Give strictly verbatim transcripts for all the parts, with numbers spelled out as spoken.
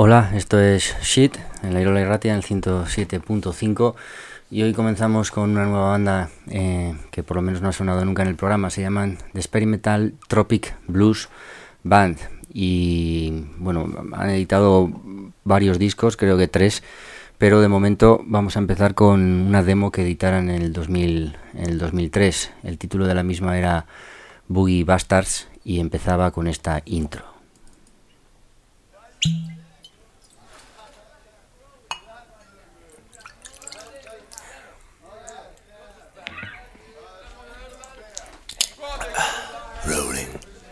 Hola, esto es Shit, en la Irola Irratia, en el ciento siete punto cinco, y hoy comenzamos con una nueva banda eh, que por lo menos no ha sonado nunca en el programa. Se llaman The Experimental Tropic Blues Band, y bueno, han editado varios discos, creo que tres, pero de momento vamos a empezar con una demo que editaron en el, dos mil, en el dos mil tres. El título de la misma era Boogie Bastards y empezaba con esta intro. Rolling.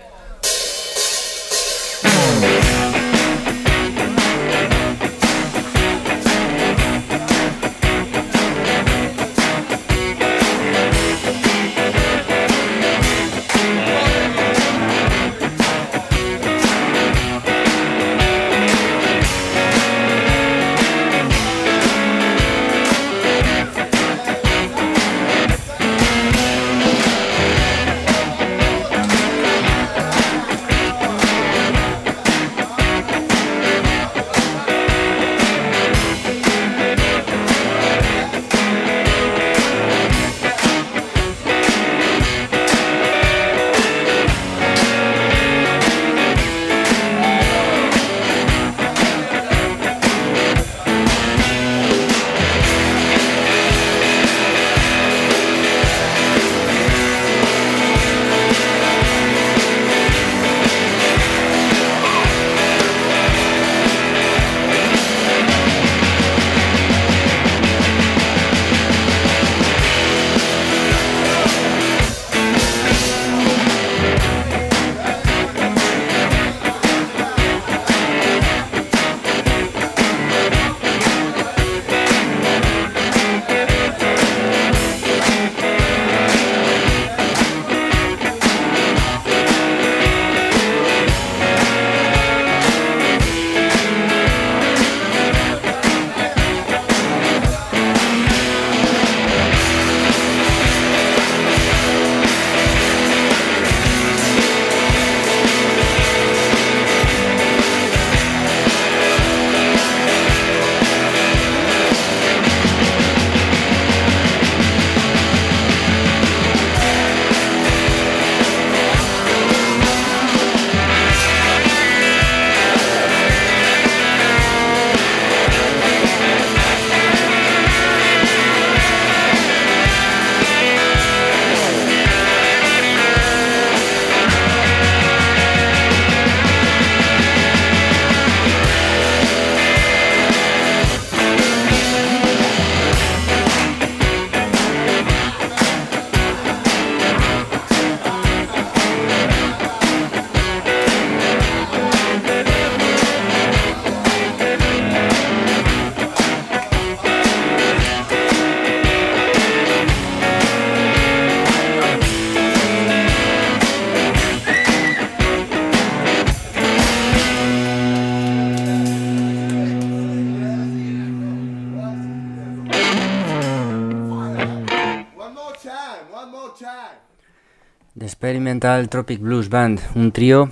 The Experimental Tropic Blues Band, un trío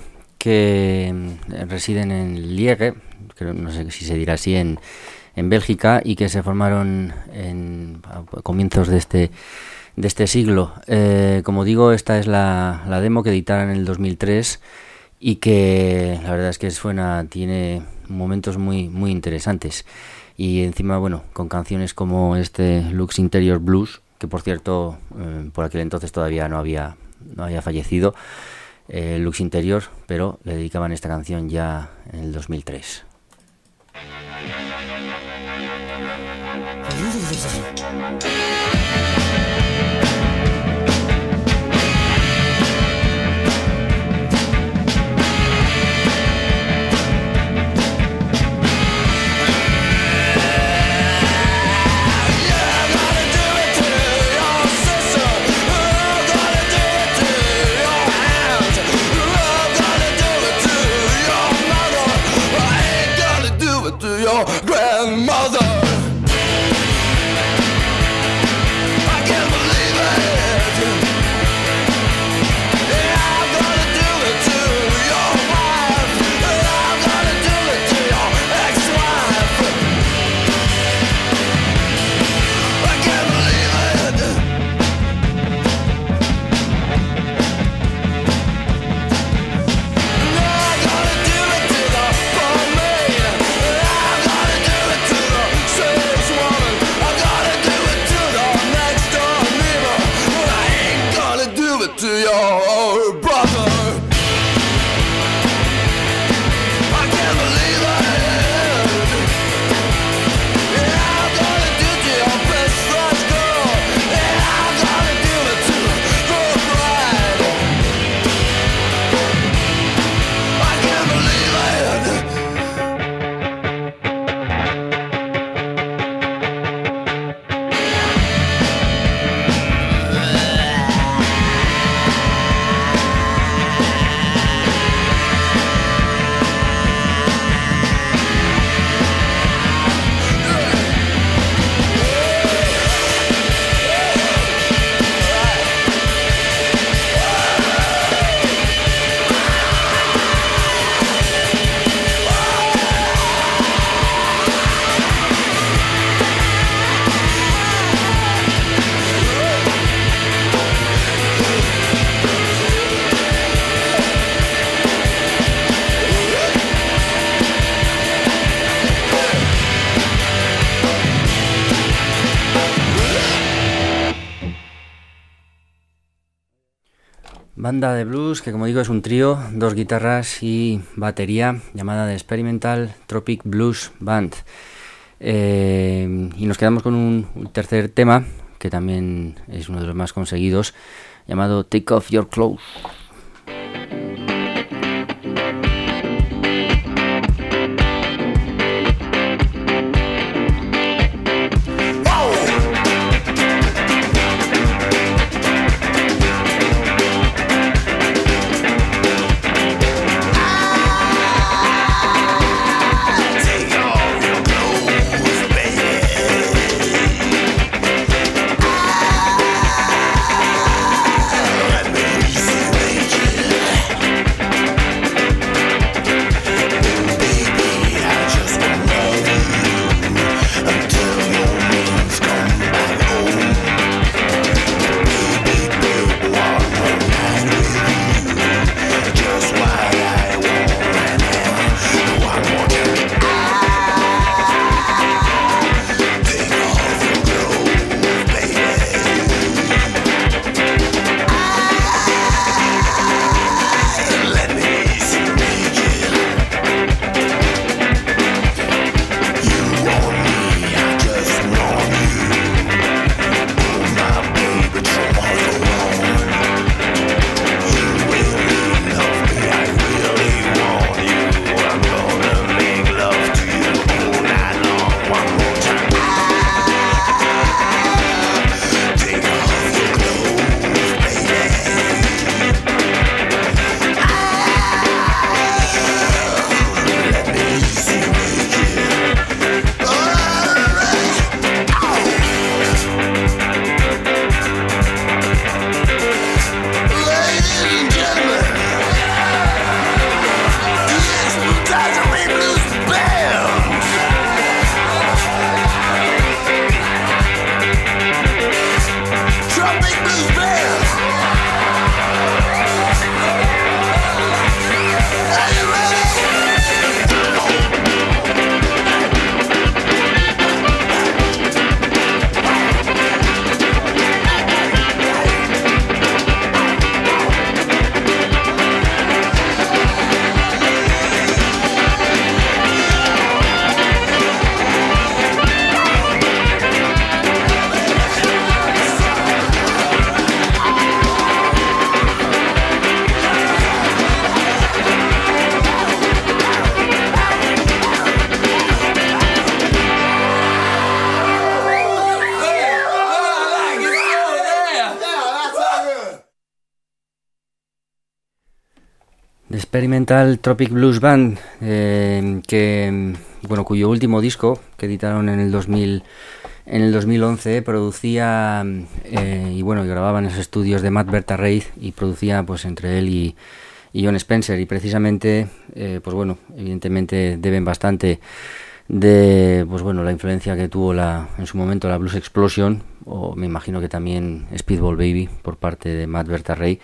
que residen en Liege, creo, no sé si se dirá así, en, en Bélgica, y que se formaron en, a comienzos de este, de este siglo. Eh, como digo, esta es la, la demo que editaron en el dos mil tres y que la verdad es que suena, tiene momentos muy, muy interesantes. Y encima, bueno, con canciones como este Lux Interior Blues, que por cierto, eh, por aquel entonces todavía no había, no había fallecido, eh, Lux Interior, pero le dedicaban esta canción ya en el dos mil tres. Grandmother. to your brother. I can't believe it. Yeah, I'm gonna do to your precious girl. Yeah, I'm gonna do it to the bride. I can't believe it. Banda de blues que, como digo, es un trío, dos guitarras y batería, llamada The Experimental Tropic Blues Band. Eh, y nos quedamos con un, un tercer tema, que también es uno de los más conseguidos, llamado Take Off Your Clothes. Experimental Tropic Blues Band, eh, que bueno, cuyo último disco, que editaron en el dos mil en el dos mil once, producía eh, y bueno, y grababa en los estudios de Matt Berta Reid, y producía pues entre él y, y John Spencer, y precisamente eh, pues bueno, evidentemente deben bastante de pues bueno, la influencia que tuvo la en su momento la Blues Explosion, o me imagino que también Speedball Baby por parte de Matt Berta Reid.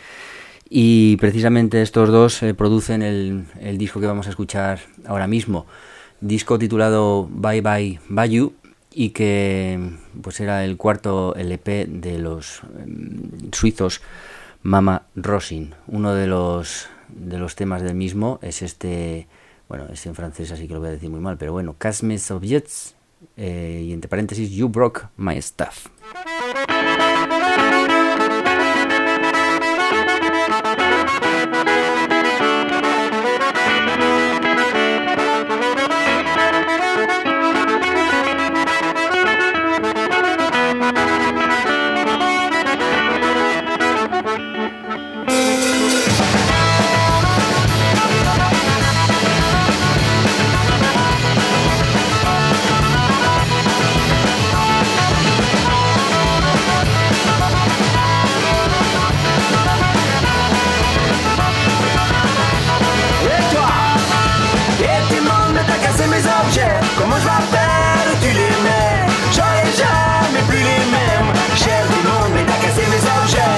Y precisamente estos dos eh, producen el, el disco que vamos a escuchar ahora mismo, disco titulado Bye Bye Bayou, y que pues era el cuarto L P de los eh, suizos Mama Rosin. Uno de los, de los temas del mismo es este, bueno, es en francés así que lo voy a decir muy mal, pero bueno, Casse mes objets, eh, y entre paréntesis, You broke my stuff. Comment je vais faire, tu les mets. J'aurai jamais plus les mêmes. Cher du monde, mais t'as cassé mes objets.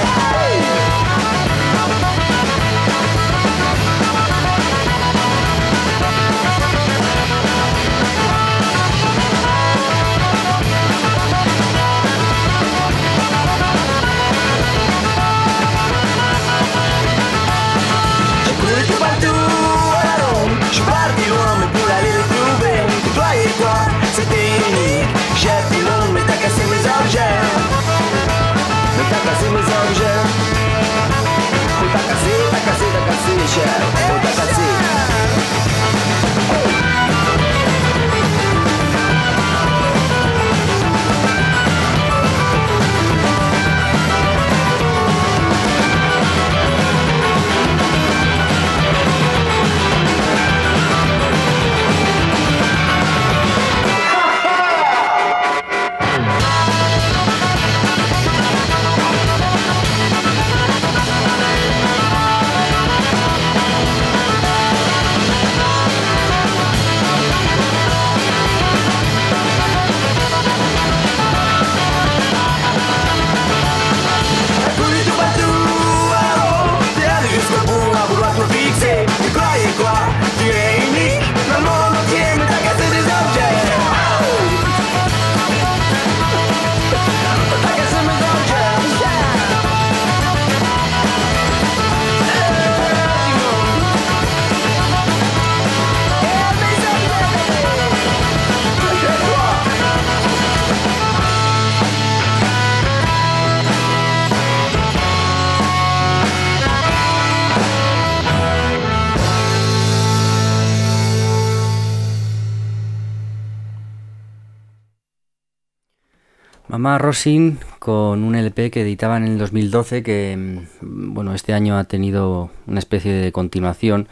J'ai couru tout partout à la ronde. Je suis parti loin, mais pour aller les trouver. Toi et toi, c'était unique. J'ai du monde, mais t'as cassé mes objets. Mais t'as cassé mes objets. Mais t'as cassé, t'as cassé, t'as cassé, cher. Oh, t'as cassé. Mama Rosin, con un L P que editaban en el dos mil doce, que bueno, este año ha tenido una especie de continuación,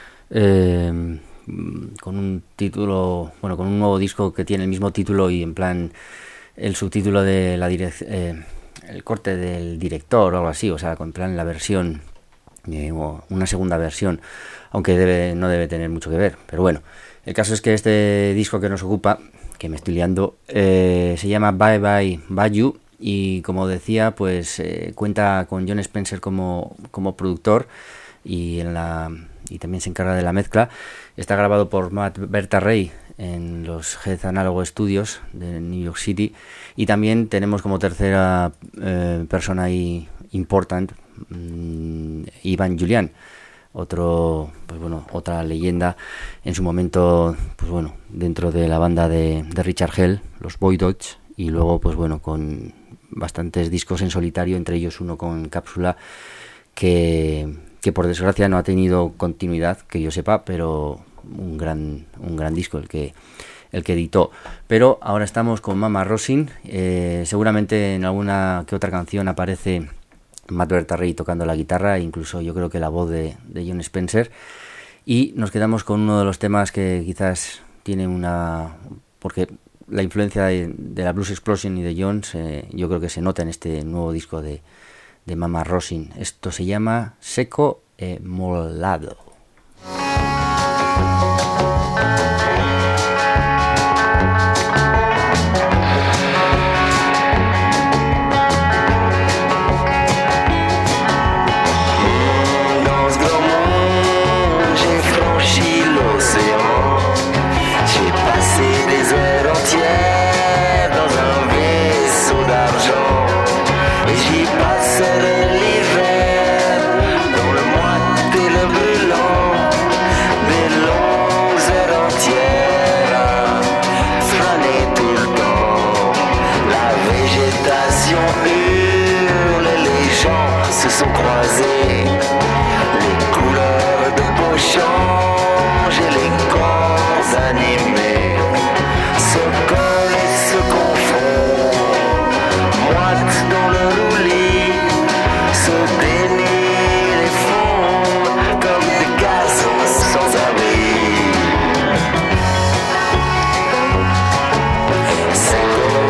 eh, con un título, bueno, con un nuevo disco que tiene el mismo título y en plan el subtítulo de la direc- eh, el corte del director o algo así, o sea, en plan la versión, eh, o una segunda versión, aunque debe, no debe tener mucho que ver, pero bueno, el caso es que este disco que nos ocupa, que me estoy liando, eh, se llama Bye Bye Bayou y como decía, pues eh, cuenta con Jon Spencer como, como productor y, en la, y también se encarga de la mezcla. Está grabado por Matt Berta-Ray en los Head Analog Studios de New York City y también tenemos como tercera eh, persona ahí important, mmm, Ivan Julian, otro, pues bueno, otra leyenda en su momento, pues bueno, dentro de la banda de, de Richard Hell, los Boy Dodge, y luego pues bueno, con bastantes discos en solitario, entre ellos uno con Cápsula que, que por desgracia no ha tenido continuidad, que yo sepa, pero un gran, un gran disco el que el que editó. Pero ahora estamos con Mama Rosin, eh, seguramente en alguna que otra canción aparece Matt Berta-Ray tocando la guitarra, incluso yo creo que la voz de, de Jon Spencer, y nos quedamos con uno de los temas que quizás tiene una, porque la influencia de, de la Blues Explosion y de Jones, eh, yo creo que se nota en este nuevo disco de, de Mama Rosin. Esto se llama Seco e Molado. Dans un vaisseau d'argent, et j'y passerai l'hiver. se sont croisés. Les couleurs de peau changent et les corps animés se collent et se confondent. Moite dans le roulis se dénient les fonds comme des gazons sans abri. C'est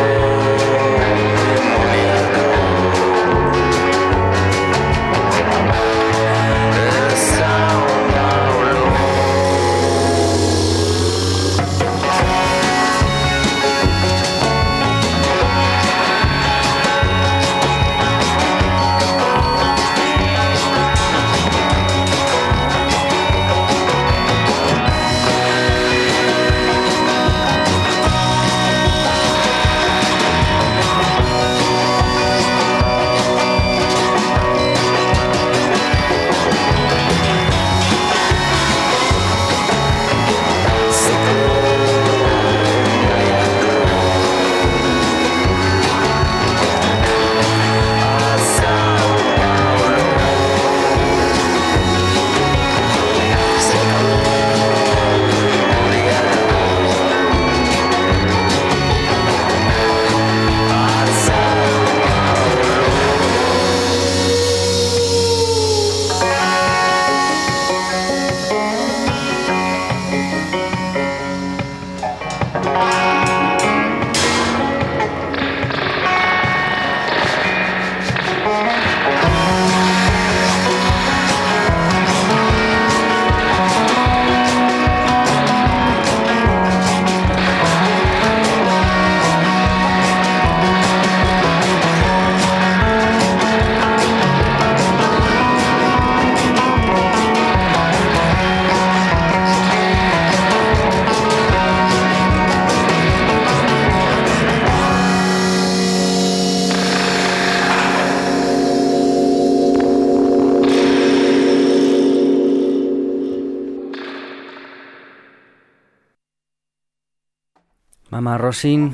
Mama Rosin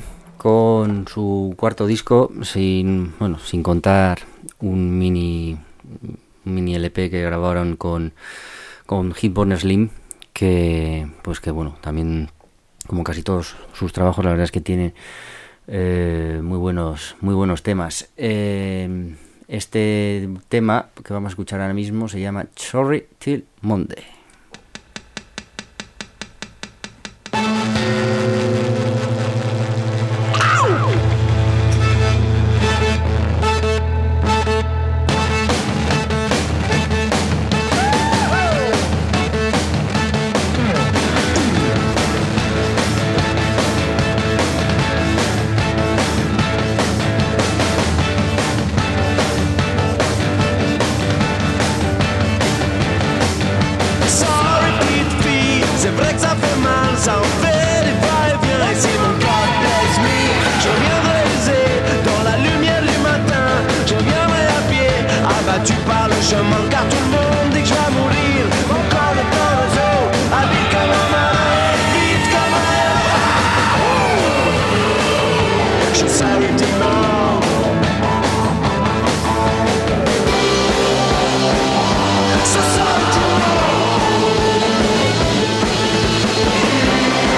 con su cuarto disco, sin bueno, sin contar un mini un mini L P que grabaron con con Hipborn Slim, que pues que bueno, también como casi todos sus trabajos, la verdad es que tiene eh, muy buenos muy buenos temas. Eh, este tema que vamos a escuchar ahora mismo se llama Sorry Till Monday. So sorry to know.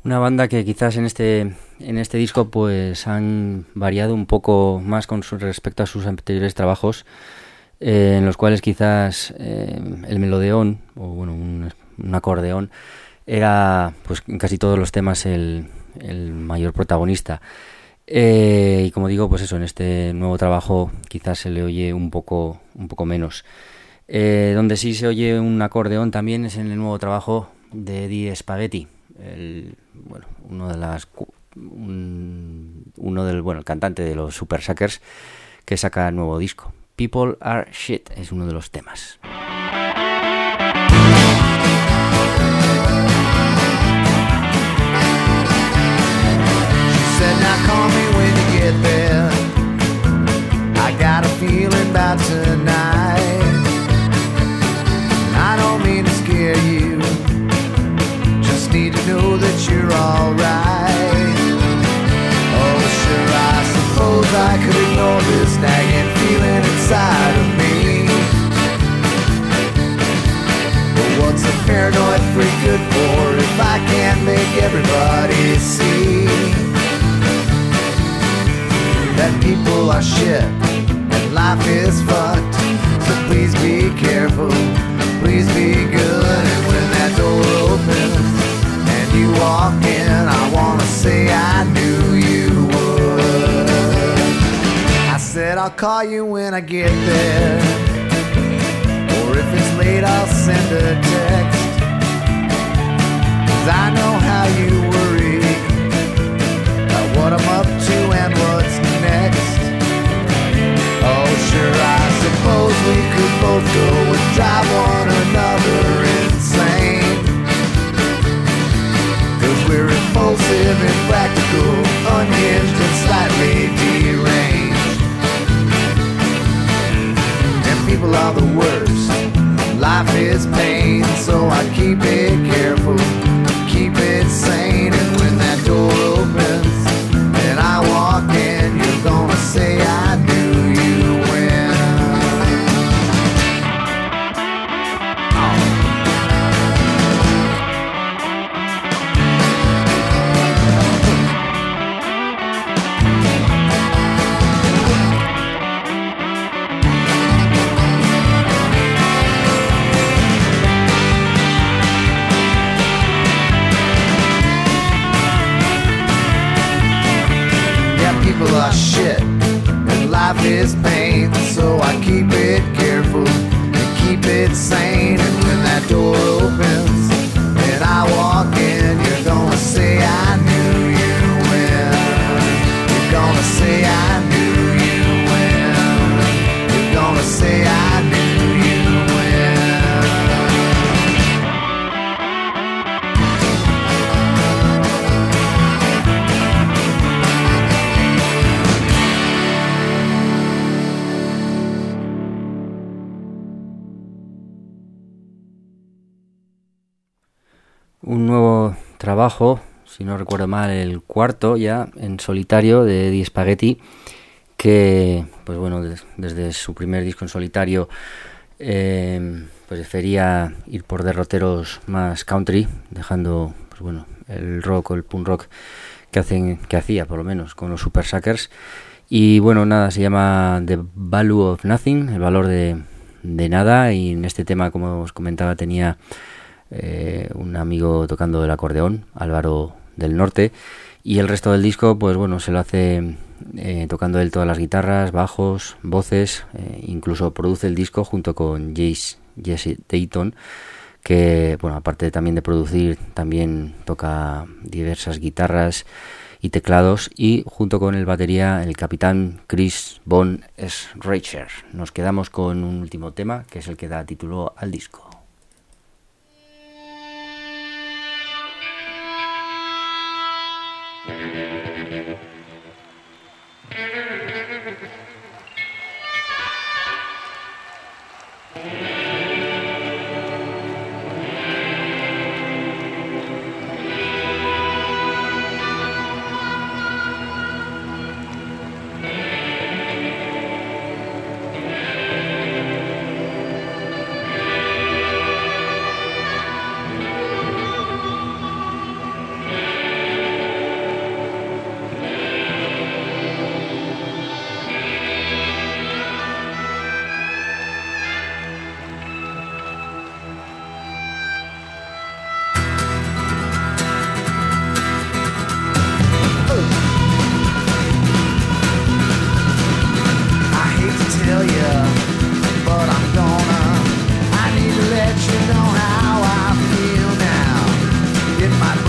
Una banda que quizás en este en este disco pues han variado un poco más con su, respecto a sus anteriores trabajos, eh, en los cuales quizás eh, el melodeón o bueno un, un acordeón era pues en casi todos los temas el, el mayor protagonista. Eh, y como digo, pues eso, en este nuevo trabajo quizás se le oye un poco un poco menos. Eh, donde sí se oye un acordeón también es en el nuevo trabajo de Eddie Spaghetti, el, bueno, uno de las un, uno del bueno el cantante de los Super Suckers, que saca nuevo disco. People Are Shit es uno de los temas. She said, now call me when you get there. I got a feeling about tonight. I don't mean to scare you, just need to know that you're alright. Oh sure, I suppose I could ignore this nagging feeling inside of me. But what's a paranoid freak good for if I can't make everybody see that people are shit and life is fucked? So please be careful, please be good. And when that door opens and you walk in, I wanna say I knew you would. I said I'll call you when I get there, or if it's late I'll send a text, 'cause I know how you worry about what I'm up to and what's next. Oh sure, I suppose we could both go and drive one another insane, 'cause we're impulsive, impractical, unhinged and slightly deranged. And people are the worst, life is pain, so I keep it careful, keep it sane. And when that door opens and I walk in, you're gonna say I knew you when. People are shit and life is pain, so I keep it careful and keep it sane. And when that door opens and I walk in, you're gonna say I knew you when. You're gonna say I knew you when. You're gonna say I knew you when. Un nuevo trabajo, si no recuerdo mal, el cuarto ya en solitario de Eddie Spaghetti, que pues bueno, des, desde su primer disco en solitario eh, pues prefería ir por derroteros más country, dejando pues bueno el rock o el punk rock que hacen que hacía por lo menos con los Super Suckers. Y bueno, nada, se llama The Value of Nothing, el valor de, de nada, y en este tema, como os comentaba, tenía Eh, un amigo tocando el acordeón, Álvaro del Norte, y el resto del disco pues bueno se lo hace eh, tocando él todas las guitarras, bajos, voces, eh, incluso produce el disco junto con Jace, Jesse Dayton, que bueno, aparte también de producir, también toca diversas guitarras y teclados, y junto con el batería el capitán Chris Von Schreicher. Nos quedamos con un último tema que es el que da título al disco.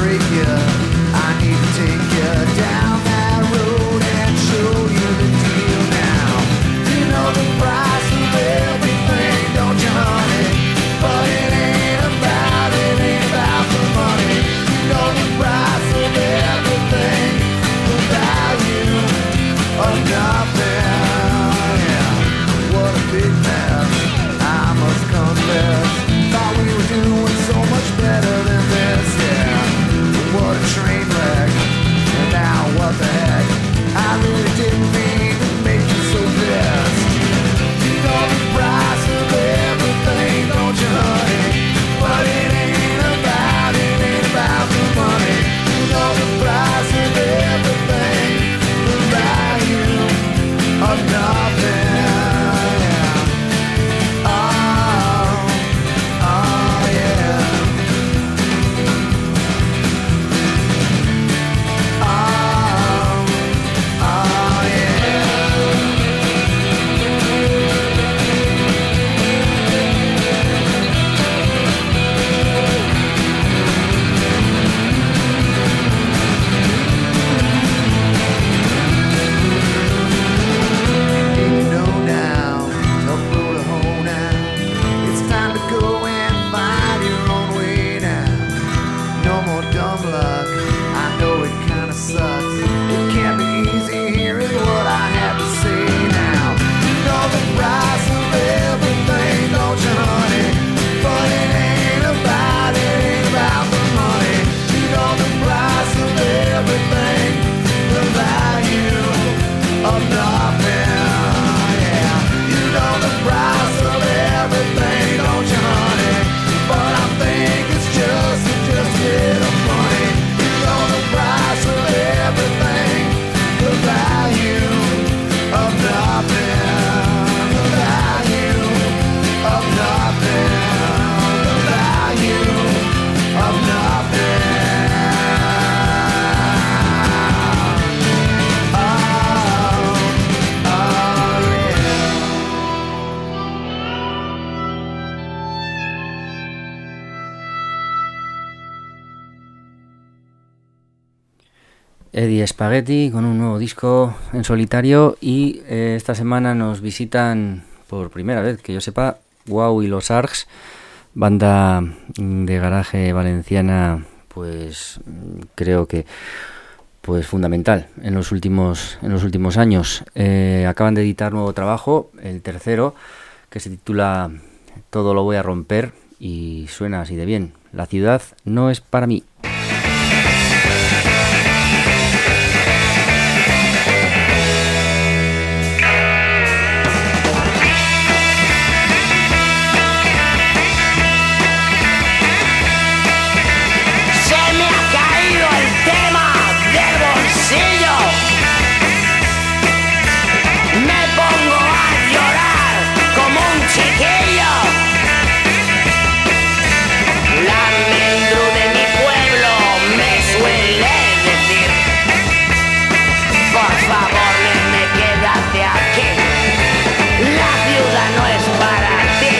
break you. I need to take you down that road and show you the deal now. You know the price of everything, don't you, honey? But it ain't about, it ain't about the money. You know the price of everything, the value of nothing. Yeah, what a big mess, I must confess. Thought we were doing so much better than this, yeah. What a train wreck, and now what the heck? I really didn't mean to make you so pissed. You know the price of everything, don't you, honey? But it ain't about, it ain't about the money. You know the price of everything, the value of nothing. Yeah. Oh, oh yeah. Oh, oh yeah. You know now, tough road to hoe now. It's time to go and find your own way now. No more dumb luck, I know it kinda sucks. It can't be easy, here is what I have to say now. You know the price of everything, don't you, honey? But it ain't about, it ain't about the money. You know the price of everything, the value of nothing. Yeah, you know the price of everything, don't you, honey? But I think it's just, just a little funny. You know the price of everything, the value of nothing. The value of nothing. The value of nothing. Oh, oh yeah. Eddie Spaghetti con un nuevo disco en solitario y eh, esta semana nos visitan por primera vez, que yo sepa, Wow y los Arcs, banda de garaje valenciana, pues creo que pues fundamental en los últimos en los últimos años. Eh, acaban de editar nuevo trabajo, el tercero, que se titula Todo lo voy a romper y suena así de bien. La ciudad no es para mí. Se me ha caído el tema del bolsillo. Me pongo a llorar como un chiquillo. La almendru de mi pueblo me suele decir: por favor, nene, quédate aquí. La ciudad no es para ti.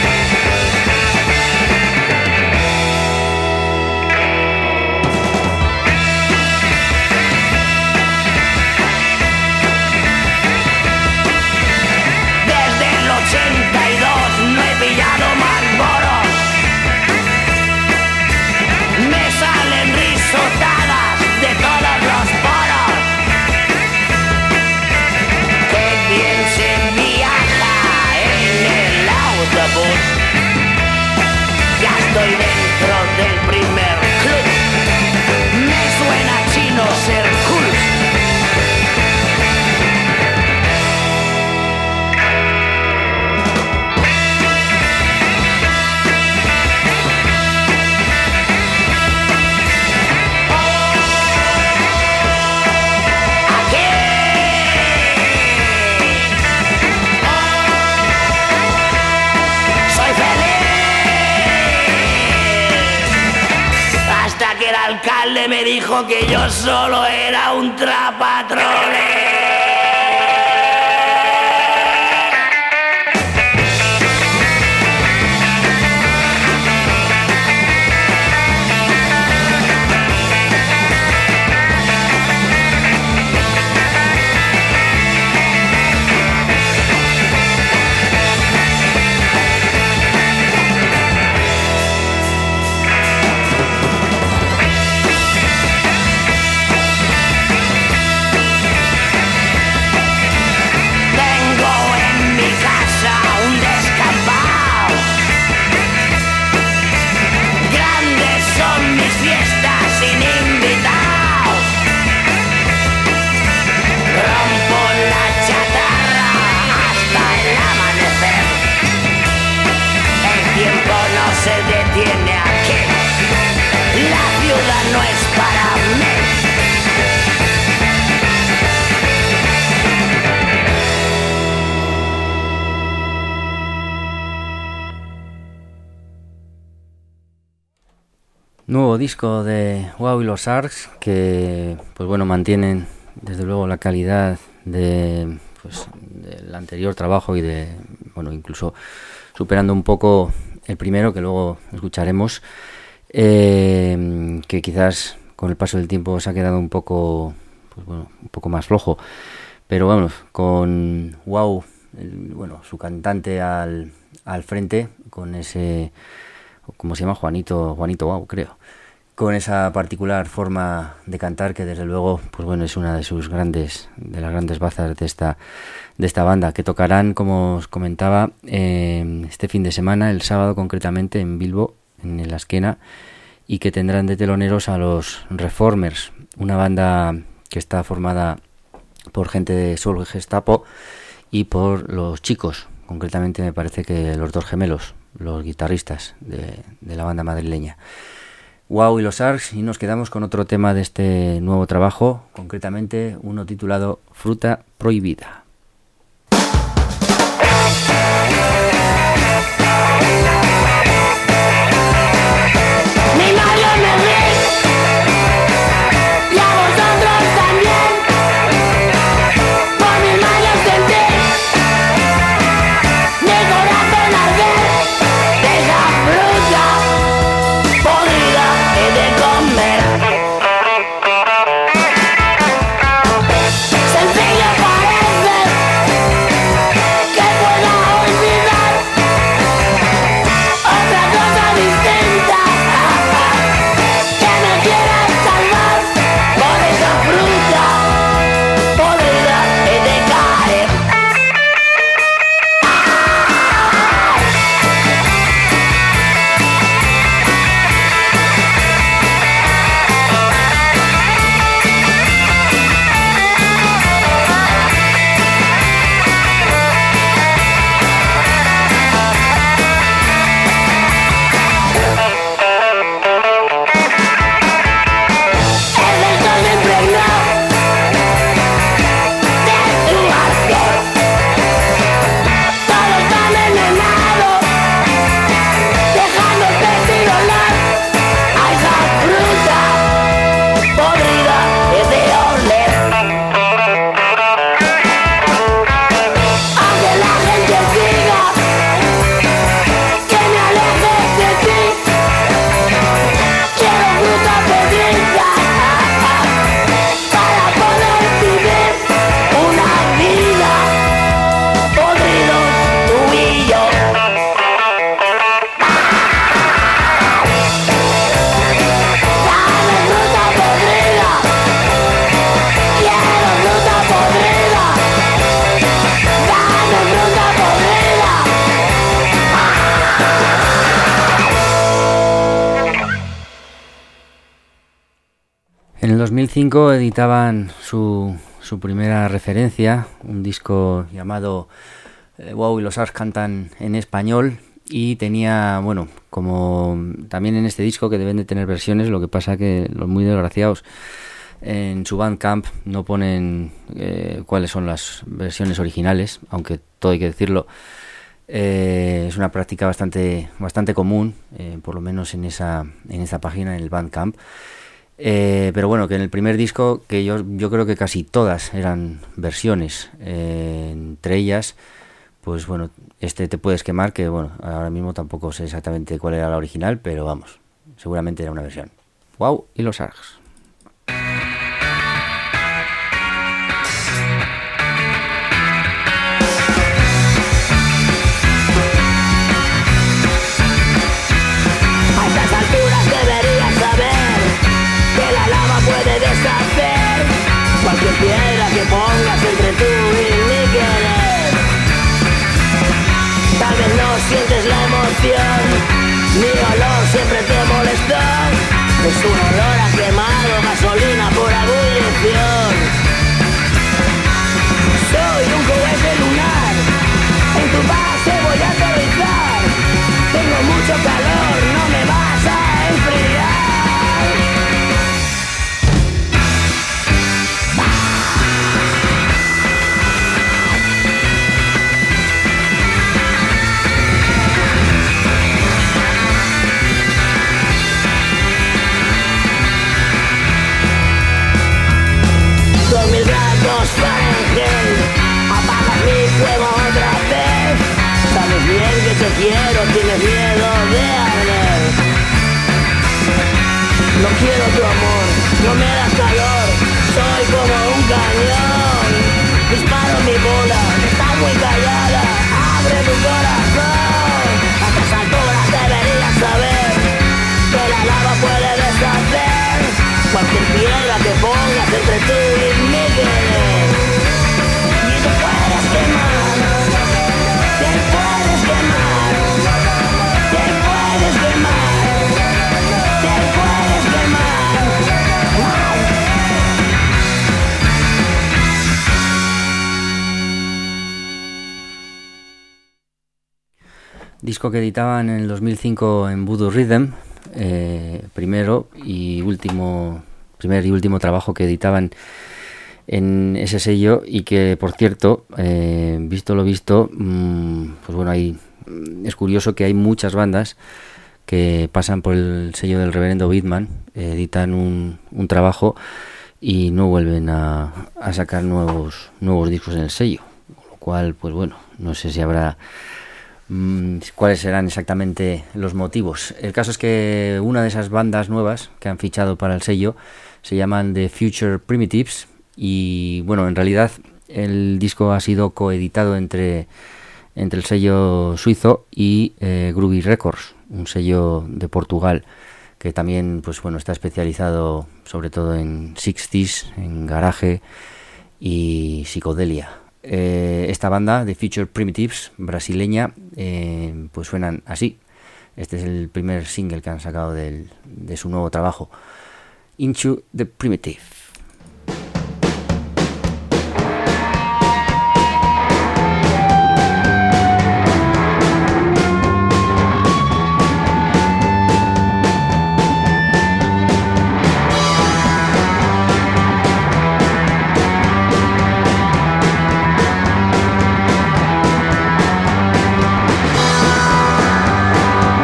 Desde el ochenta y dos no he pillado más boros. Me salen risotadas de todos los poros. Qué bien se viaja en el autobús. Ya estoy dentro del primer club. Me suena chino ser cool. Aquí soy feliz hasta que el alcalde me dijo que yo solo era un trapatrole. Nuevo disco de Wow y los Arcs que, pues bueno, mantienen desde luego la calidad de, pues, del anterior trabajo y de, bueno, incluso superando un poco el primero que luego escucharemos, eh, que quizás con el paso del tiempo se ha quedado un poco, pues bueno, un poco más flojo, pero bueno, con Wow, el, bueno, su cantante al, al frente, con ese, ¿cómo se llama? Juanito, Juanito Wow, creo. Con esa particular forma de cantar que desde luego, pues bueno, es una de sus grandes, de las grandes bazas de esta, de esta banda, que tocarán, como os comentaba, eh, este fin de semana, el sábado concretamente en Bilbo, en el Azkena, y que tendrán de teloneros a los Reformers, una banda que está formada por gente de Soul Gestapo y por los chicos, concretamente me parece que los dos gemelos, los guitarristas de, de la banda madrileña. Wow y los Arcs, y nos quedamos con otro tema de este nuevo trabajo, concretamente uno titulado Fruta Prohibida. Mi Mario me ve y a vosotros también. Por mi Mario senté mi corazón arder de esa fruta podrida he de comer. Sencillo parece que pueda olvidar otra cosa distinta que me quiera salvar. Por esa fruta podrida he de caer. El sol me impregnó de tu ardor. Todo está envenenado, dejándote sin olor a esa fruta podrida he de oler. Aunque la gente diga que me aleje de ti, quiero fruta podrida para poder vivir una vida podridos tú y yo. Dame fruta podrida, quiero fruta podrida. Dame fruta podrida. En el dos mil cinco editaban su, su primera referencia, un disco llamado eh, Wow y los Arcs cantan en español, y tenía, bueno, como también en este disco, que deben de tener versiones, lo que pasa que los muy desgraciados en su Bandcamp no ponen eh, cuáles son las versiones originales, aunque todo hay que decirlo. Eh, es una práctica bastante bastante común, eh, por lo menos en esa en esa página, en el Bandcamp. Eh, pero bueno, que en el primer disco, que yo, yo creo que casi todas eran versiones, eh, entre ellas, pues bueno, este Te puedes quemar, que bueno, ahora mismo tampoco sé exactamente cuál era la original, pero vamos, seguramente era una versión. Wow y los Arcs. A estas alturas deberías saber que la lava puede deshacer cualquier piedra que pongas entre tú y mi querer. Tal vez no sientes la emoción, mi olor siempre te molestó. Es un olor a quemado, gasolina por ebullición. Soy un cohete lunar, en tu base voy a aterrizar. Tengo mucho calor, no me vas a enfriar. quiero tu amor, no me das calor, soy como un cañón. Disparo mi bola, estás muy callada, abre tu corazón. A estas alturas deberías saber que la lava puede deshacer cualquier piedra que pongas entre tú y mi querer. Y te puedes quemar, te puedes quemar, te puedes quemar, te puedes quemar. Disco que editaban en el dos mil cinco en Voodoo Rhythm, eh, primero y último, primer y último trabajo que editaban en ese sello, y que, por cierto, eh, visto lo visto, mmm, pues bueno, hay, es curioso que hay muchas bandas que pasan por el sello del Reverendo Beatman, eh, editan un, un trabajo y no vuelven a, a sacar nuevos nuevos discos en el sello, con lo cual, pues bueno, no sé si habrá cuáles serán exactamente los motivos. El caso es que una de esas bandas nuevas que han fichado para el sello se llaman The Future Primitives, y bueno, en realidad el disco ha sido coeditado entre, entre el sello suizo y eh, Groovy Records, un sello de Portugal que también, pues bueno, está especializado sobre todo en sixties, en garaje y psicodelia. Eh, esta banda de Future Primitives brasileña, eh, pues suenan así. Este es el primer single que han sacado del, de su nuevo trabajo, Into the Primitive.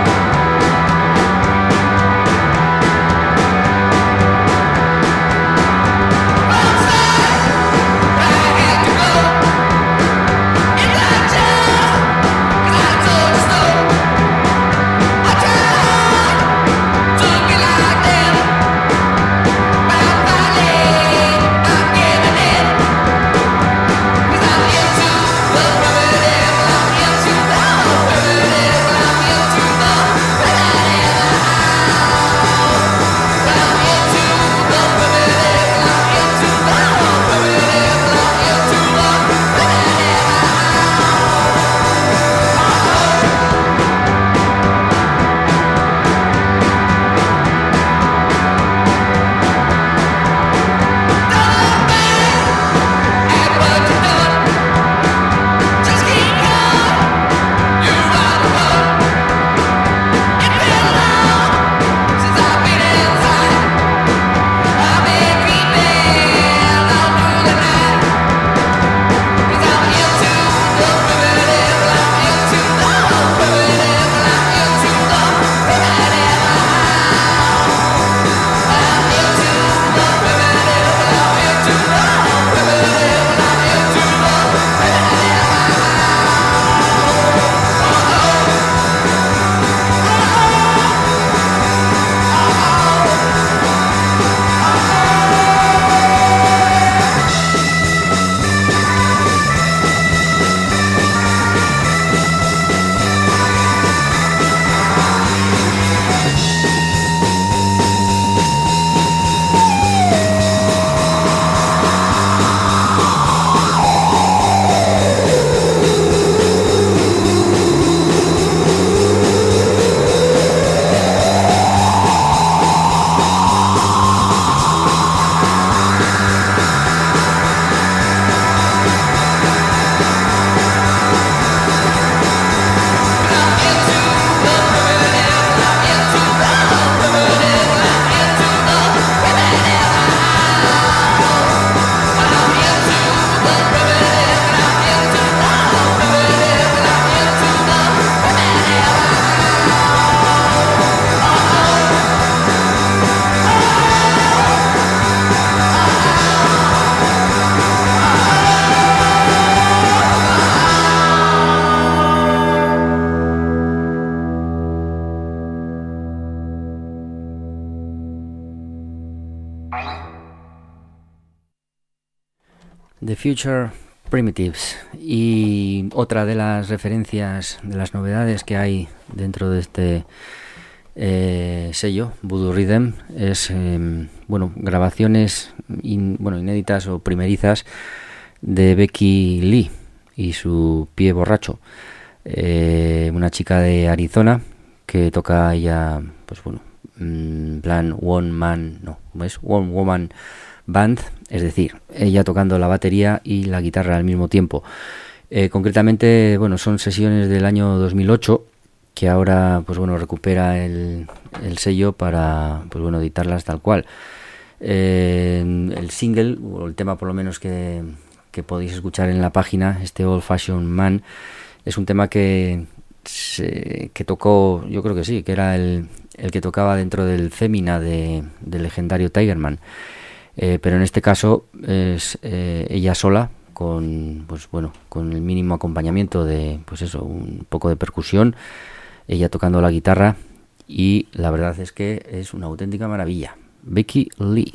Thank The Future Primitives. Y otra de las referencias, de las novedades que hay dentro de este eh, sello, Voodoo Rhythm, es eh, bueno, grabaciones in, bueno, inéditas o primerizas de Becky Lee y su Pie Borracho, eh, una chica de Arizona que toca ya, pues bueno, en plan one man, no, ¿cómo es? One woman band, es decir, ella tocando la batería y la guitarra al mismo tiempo. Eh, concretamente, bueno, son sesiones del año dos mil ocho que ahora, pues bueno, recupera el, el sello para, pues bueno, editarlas tal cual. Eh, el single, o el tema por lo menos que, que podéis escuchar en la página, este Old Fashioned Man, es un tema que se, que tocó, yo creo que sí, que era el, el que tocaba dentro del Femina de, del legendario Tigerman. Eh, pero en este caso es eh, ella sola con, pues bueno, con el mínimo acompañamiento de, pues eso, un poco de percusión, ella tocando la guitarra, y la verdad es que es una auténtica maravilla. Becky Lee.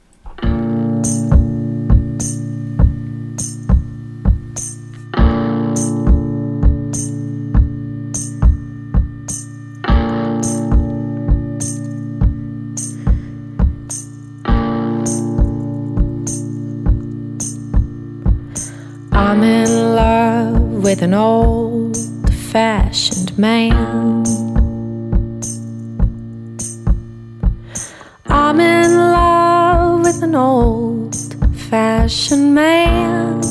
I'm in love with an old-fashioned man. I'm in love with an old-fashioned man.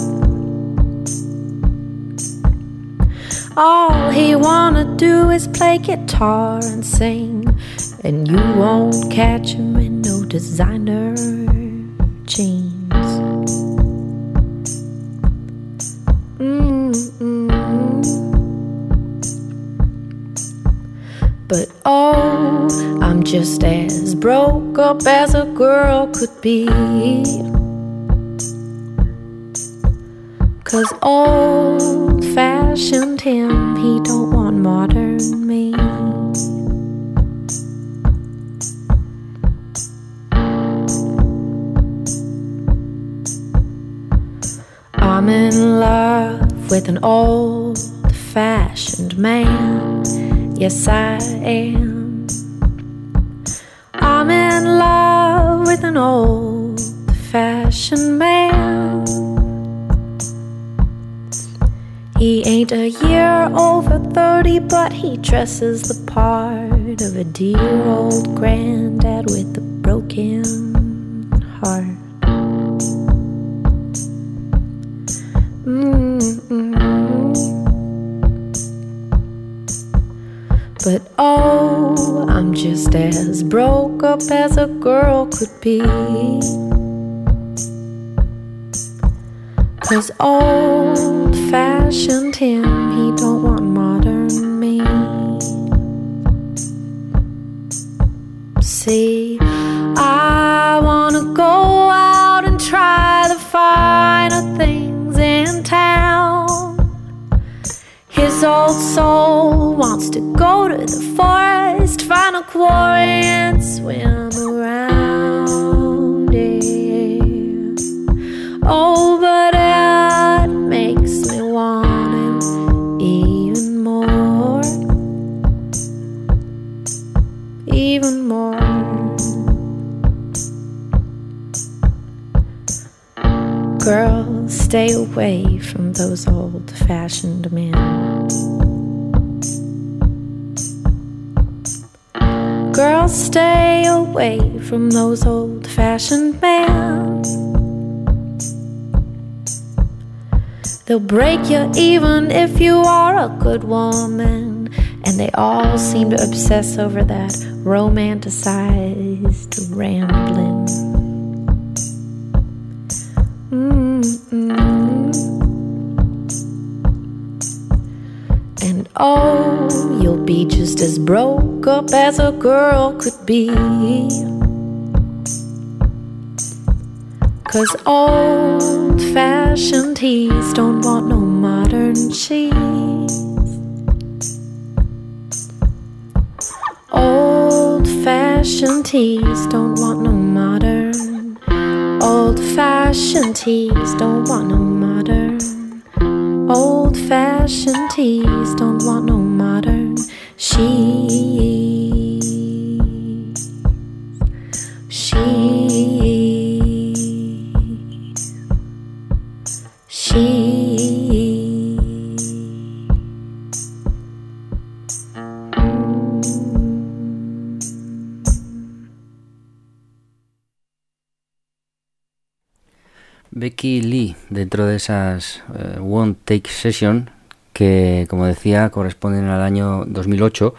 All he wanna do is play guitar and sing, and you won't catch him in no designer jeans. But oh, I'm just as broke up as a girl could be, 'cause old-fashioned him, he don't want modern me. I'm in love with an old-fashioned man. Yes, I am. I'm in love with an old-fashioned man. He ain't a year over thirty, but he dresses the part of a dear old granddad with a broken heart. Mm-mm. But oh, I'm just as broke up as a girl could be, 'cause old-fashioned him, he don't want modern me. See, I wanna go out and try the finer things in town. His old soul wants to go to the forest, find a quarry and swim around it. Oh, but it makes me want him even more, even more. Girls, stay away from those old-fashioned men. Girls, stay away from those old-fashioned men. They'll break you even if you are a good woman, and they all seem to obsess over that romanticized rambling. Mm-mm. And oh, you'll be just as broke up as a girl could be, 'cause old-fashioned teas don't want no modern cheese. Old-fashioned teas don't want no modern fashioned teas don't want no modern. Old fashioned teas don't want no modern. She, she, she. Becky Lee, dentro de esas uh, One Take Session, que como decía corresponden al año dos mil ocho,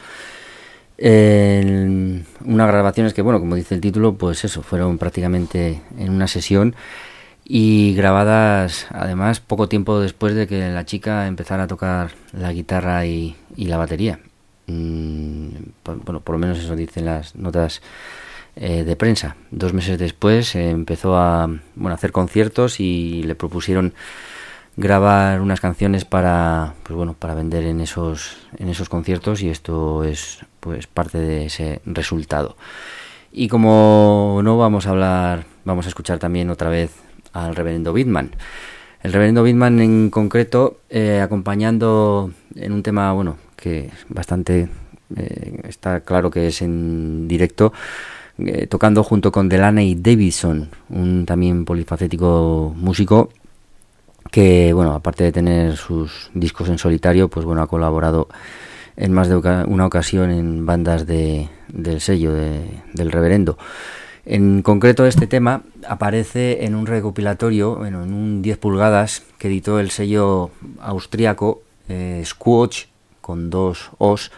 eh, unas grabaciones que, bueno, como dice el título, pues eso, fueron prácticamente en una sesión y grabadas además poco tiempo después de que la chica empezara a tocar la guitarra y, y la batería. Mm, por, bueno, por lo menos eso dicen las notas Eh, de prensa. Dos meses después eh, empezó a, bueno, a hacer conciertos y le propusieron grabar unas canciones para, pues bueno, para vender en esos en esos conciertos, y esto es pues parte de ese resultado. Y como no vamos a hablar, vamos a escuchar también otra vez al Reverendo Bittman. El Reverendo Bittman en concreto, eh, acompañando en un tema, bueno, que bastante eh, está claro que es en directo, Eh, tocando junto con Delaney Davidson, un también polifacético músico que, bueno, aparte de tener sus discos en solitario, pues bueno, ha colaborado en más de oca- una ocasión en bandas de, del sello de, del Reverendo. En concreto, este tema aparece en un recopilatorio, bueno, en un diez pulgadas que editó el sello austríaco eh, Squatch, con dos O's,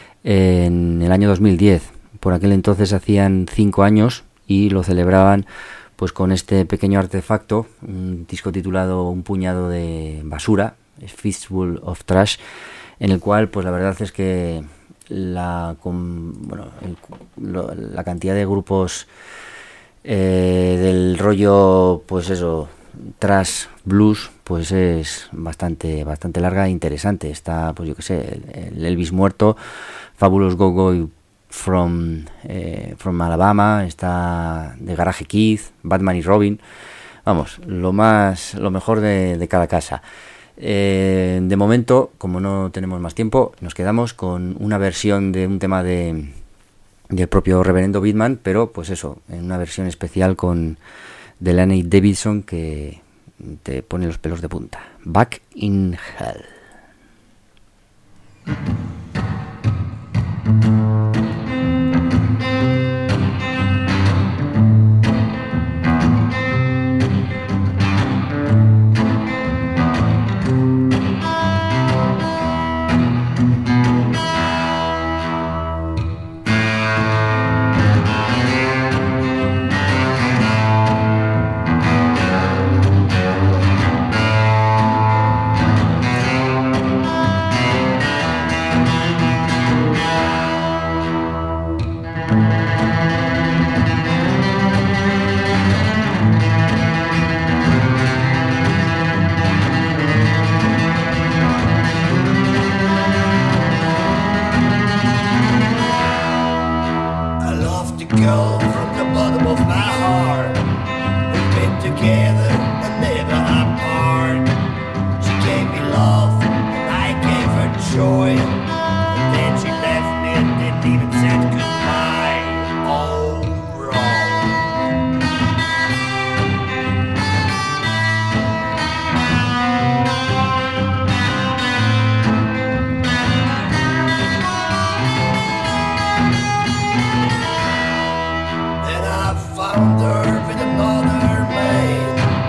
en el año dos mil diez. Por aquel entonces hacían cinco años y lo celebraban pues con este pequeño artefacto, un disco titulado Un puñado de basura, Fistful of Trash, en el cual pues la verdad es que la, con, bueno, el, lo, la cantidad de grupos eh, del rollo, pues eso, trash blues, pues es bastante bastante larga e interesante. Está, pues yo que sé, el, el Elvis muerto, Fabulous Go-Go y From, eh, from Alabama, está de Garage Kid, Batman y Robin, vamos, lo más, lo mejor de, de cada casa. Eh, de momento, como no tenemos más tiempo, nos quedamos con una versión de un tema de del propio Reverendo Bittman, pero pues eso, en una versión especial con Delaney Davidson que te pone los pelos de punta. Back in Hell. Found her with another man.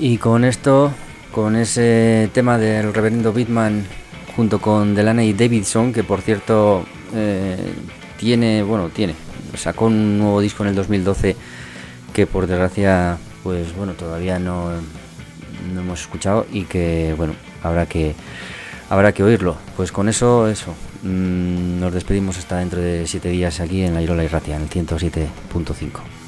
Y con esto, con ese tema del reverendo Bitman junto con Delaney Davidson, que por cierto eh, tiene, bueno, tiene, sacó un nuevo disco en el dos mil doce que por desgracia, pues bueno, todavía no, no hemos escuchado y que, bueno, habrá que habrá que oírlo. Pues con eso, eso, mmm, nos despedimos hasta dentro de siete días aquí en La Irola y Ratia, en el ciento siete punto cinco.